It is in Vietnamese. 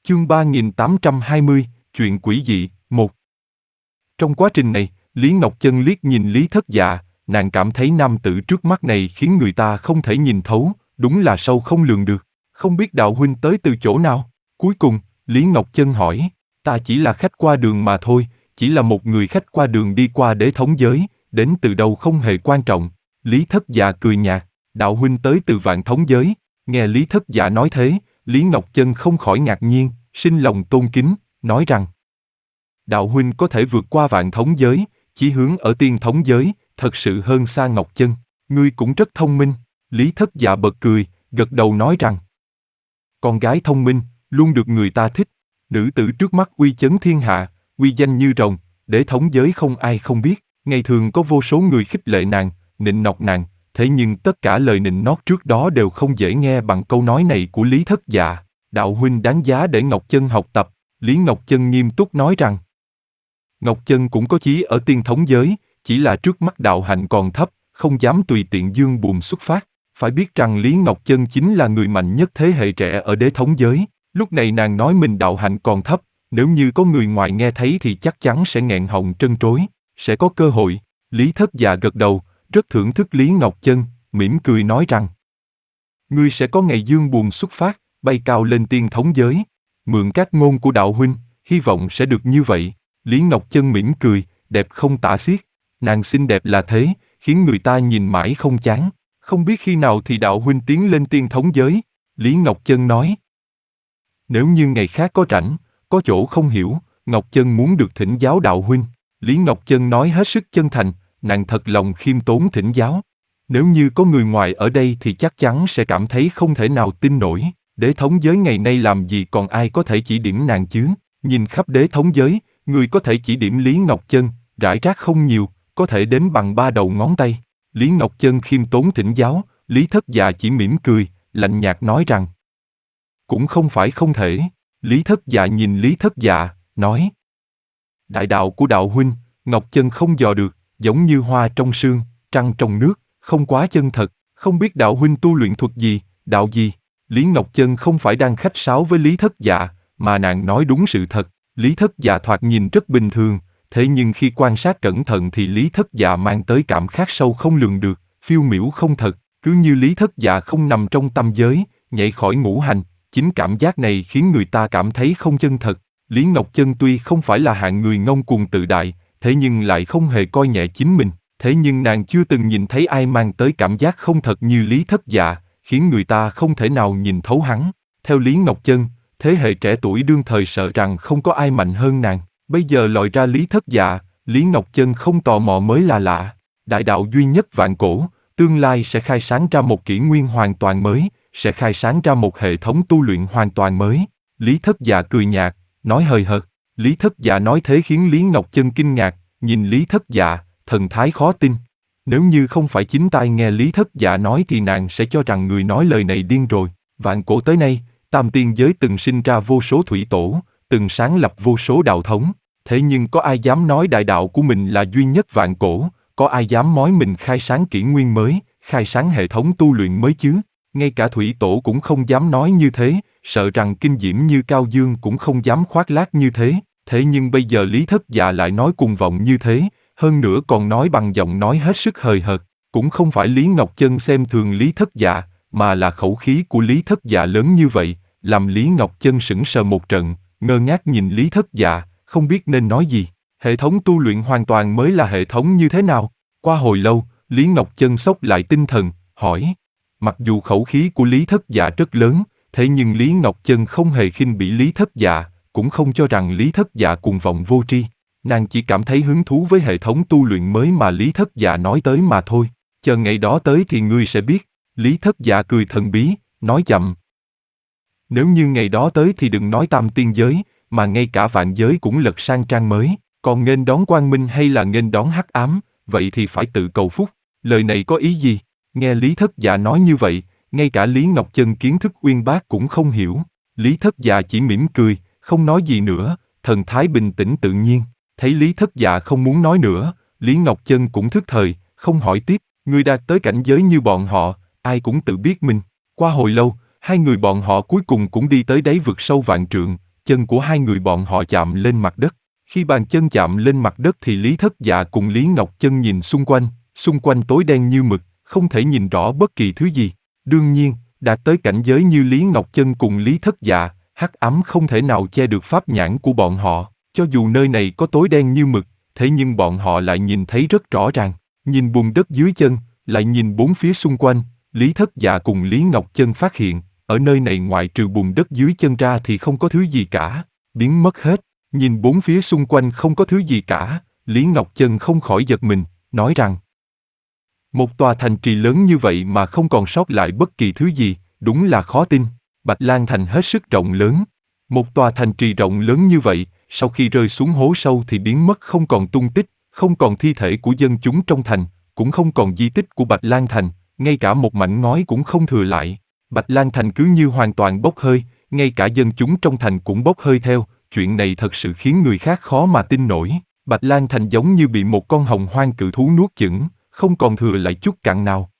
Chương 3820, chuyện quỷ dị, 1. Trong quá trình này, Lý Ngọc Chân liếc nhìn Lý Thất Dạ, nàng cảm thấy nam tử trước mắt này khiến người ta không thể nhìn thấu, đúng là sâu không lường được. Không biết đạo huynh tới từ chỗ nào? Cuối cùng, Lý Ngọc Chân hỏi, ta chỉ là khách qua đường mà thôi, chỉ là một người khách qua đường đi qua đế thống giới, đến từ đâu không hề quan trọng. Lý Thất Dạ cười nhạt, đạo huynh tới từ vạn thống giới. Nghe Lý Thất Dạ nói thế, Lý Ngọc Chân không khỏi ngạc nhiên, sinh lòng tôn kính, nói rằng: đạo huynh có thể vượt qua vạn thống giới, chí hướng ở tiên thống giới, thật sự hơn xa Ngọc Chân, ngươi cũng rất thông minh. Lý Thất Dạ bật cười, gật đầu nói rằng: con gái thông minh, luôn được người ta thích, nữ tử trước mắt uy chấn thiên hạ, uy danh như rồng, đế thống giới không ai không biết, ngày thường có vô số người khích lệ nàng, nịnh nọt nàng, thế nhưng tất cả lời nịnh nót trước đó đều không dễ nghe bằng câu nói này của Lý Thất Dạ. Đạo huynh đáng giá để Ngọc Chân học tập. Lý Ngọc Chân nghiêm túc nói rằng: Ngọc Chân cũng có chí ở tiên thống giới, chỉ là trước mắt đạo hạnh còn thấp, không dám tùy tiện dương buồm xuất phát. Phải biết rằng Lý Ngọc Chân chính là người mạnh nhất thế hệ trẻ ở đế thống giới. Lúc này nàng nói mình đạo hạnh còn thấp, nếu như có người ngoài nghe thấy thì chắc chắn sẽ nghẹn họng trân trối, sẽ có cơ hội. Lý Thất Dạ gật đầu, rất thưởng thức Lý Ngọc Chân, mỉm cười nói rằng: ngươi sẽ có ngày dương buồm xuất phát, bay cao lên tiên thống giới. Mượn các ngôn của đạo huynh, hy vọng sẽ được như vậy. Lý Ngọc Chân mỉm cười, đẹp không tả xiết. Nàng xinh đẹp là thế, khiến người ta nhìn mãi không chán. Không biết khi nào thì đạo huynh tiến lên tiên thống giới. Lý Ngọc Chân nói: nếu như ngày khác có rảnh, có chỗ không hiểu, Ngọc Chân muốn được thỉnh giáo đạo huynh. Lý Ngọc Chân nói hết sức chân thành, nàng thật lòng khiêm tốn thỉnh giáo. Nếu như có người ngoài ở đây thì chắc chắn sẽ cảm thấy không thể nào tin nổi. Đế thống giới ngày nay làm gì còn ai có thể chỉ điểm nàng chứ? Nhìn khắp đế thống giới, người có thể chỉ điểm Lý Ngọc Chân, rải rác không nhiều, có thể đếm bằng 3 đầu ngón tay. Lý Ngọc Chân khiêm tốn thỉnh giáo, Lý Thất Dạ chỉ mỉm cười, lạnh nhạt nói rằng: cũng không phải không thể. Lý Thất Dạ nhìn Lý Thất Dạ, nói: đại đạo của đạo huynh, Ngọc Chân không dò được, giống như hoa trong sương, trăng trong nước, không quá chân thật. Không biết đạo huynh tu luyện thuật gì, đạo gì? Lý Ngọc Chân không phải đang khách sáo với Lý Thất Dạ, mà nàng nói đúng sự thật. Lý Thất Dạ thoạt nhìn rất bình thường, thế nhưng khi quan sát cẩn thận thì Lý Thất Dạ mang tới cảm giác sâu không lường được, phiêu miểu không thật, cứ như Lý Thất Dạ không nằm trong tam giới, nhảy khỏi ngũ hành. Chính cảm giác này khiến người ta cảm thấy không chân thật. Lý Ngọc Chân tuy không phải là hạng người ngông cuồng tự đại, thế nhưng lại không hề coi nhẹ chính mình. Thế nhưng nàng chưa từng nhìn thấy ai mang tới cảm giác không thật như Lý Thất Dạ, khiến người ta không thể nào nhìn thấu hắn. Theo Lý Ngọc Chân, thế hệ trẻ tuổi đương thời sợ rằng không có ai mạnh hơn nàng. Bây giờ lòi ra Lý Thất Dạ, Lý Ngọc Chân không tò mò mới là lạ. Đại đạo duy nhất vạn cổ, tương lai sẽ khai sáng ra một kỷ nguyên hoàn toàn mới, sẽ khai sáng ra một hệ thống tu luyện hoàn toàn mới. Lý Thất Dạ cười nhạt, nói hời hợt. Lý Thất Dạ nói thế khiến Lý Ngọc Chân kinh ngạc, nhìn Lý Thất Dạ, thần thái khó tin. Nếu như không phải chính tai nghe Lý Thất Dạ nói thì nàng sẽ cho rằng người nói lời này điên rồi. Vạn cổ tới nay, tam tiên giới từng sinh ra vô số thủy tổ, từng sáng lập vô số đạo thống. Thế nhưng có ai dám nói đại đạo của mình là duy nhất vạn cổ, có ai dám nói mình khai sáng kỷ nguyên mới, khai sáng hệ thống tu luyện mới chứ? Ngay cả thủy tổ cũng không dám nói như thế, sợ rằng kinh diễm như Cao Dương cũng không dám khoác lác như thế. Thế nhưng bây giờ Lý Thất Dạ lại nói cuồng vọng như thế, hơn nữa còn nói bằng giọng nói hết sức hời hợt. Cũng không phải Lý Ngọc Chân xem thường Lý Thất Dạ, mà là khẩu khí của Lý Thất Dạ lớn như vậy, làm Lý Ngọc Chân sững sờ một trận, ngơ ngác nhìn Lý Thất Dạ, không biết nên nói gì. Hệ thống tu luyện hoàn toàn mới là hệ thống như thế nào? Qua hồi lâu, Lý Ngọc Chân xốc lại tinh thần, hỏi. Mặc dù khẩu khí của Lý Thất Dạ rất lớn, thế nhưng Lý Ngọc Chân không hề khinh bỉ Lý Thất Dạ, cũng không cho rằng Lý Thất Dạ cuồng vọng vô tri. Nàng chỉ cảm thấy hứng thú với hệ thống tu luyện mới mà Lý Thất Dạ nói tới mà thôi. Chờ ngày đó tới thì ngươi sẽ biết. Lý Thất Dạ cười thần bí, nói chậm. Nếu như ngày đó tới thì đừng nói tam tiên giới, mà ngay cả vạn giới cũng lật sang trang mới. Còn nghênh đón quang minh hay là nghênh đón hắc ám, vậy thì phải tự cầu phúc. Lời này có ý gì? Nghe Lý Thất Dạ nói như vậy, ngay cả Lý Ngọc Chân kiến thức uyên bác cũng không hiểu. Lý Thất Dạ chỉ mỉm cười, không nói gì nữa, thần thái bình tĩnh tự nhiên. Thấy Lý Thất Dạ không muốn nói nữa, Lý Ngọc Chân cũng thức thời, không hỏi tiếp. Người đạt tới cảnh giới như bọn họ, ai cũng tự biết mình. Qua hồi lâu, hai người bọn họ cuối cùng cũng đi tới đáy vực sâu vạn trượng, chân của hai người bọn họ chạm lên mặt đất. Khi bàn chân chạm lên mặt đất thì Lý Thất Dạ cùng Lý Ngọc Chân nhìn xung quanh tối đen như mực, không thể nhìn rõ bất kỳ thứ gì. Đương nhiên, đạt tới cảnh giới như Lý Ngọc Chân cùng Lý Thất Dạ, hắc ám không thể nào che được pháp nhãn của bọn họ. Cho dù nơi này có tối đen như mực, thế nhưng bọn họ lại nhìn thấy rất rõ ràng. Nhìn bùn đất dưới chân, lại nhìn bốn phía xung quanh, Lý Thất Dạ cùng Lý Ngọc Chân phát hiện, ở nơi này ngoại trừ bùn đất dưới chân ra thì không có thứ gì cả, biến mất hết. Nhìn bốn phía xung quanh không có thứ gì cả, Lý Ngọc Chân không khỏi giật mình, nói rằng: một tòa thành trì lớn như vậy mà không còn sót lại bất kỳ thứ gì, đúng là khó tin. Bạch Lang Thành hết sức rộng lớn. Một tòa thành trì rộng lớn như vậy, sau khi rơi xuống hố sâu thì biến mất không còn tung tích, không còn thi thể của dân chúng trong thành, cũng không còn di tích của Bạch Lang Thành, ngay cả một mảnh ngói cũng không thừa lại. Bạch Lang Thành cứ như hoàn toàn bốc hơi, ngay cả dân chúng trong thành cũng bốc hơi theo, chuyện này thật sự khiến người khác khó mà tin nổi. Bạch Lang Thành giống như bị một con hồng hoang cự thú nuốt chửng, không còn thừa lại chút cặn nào.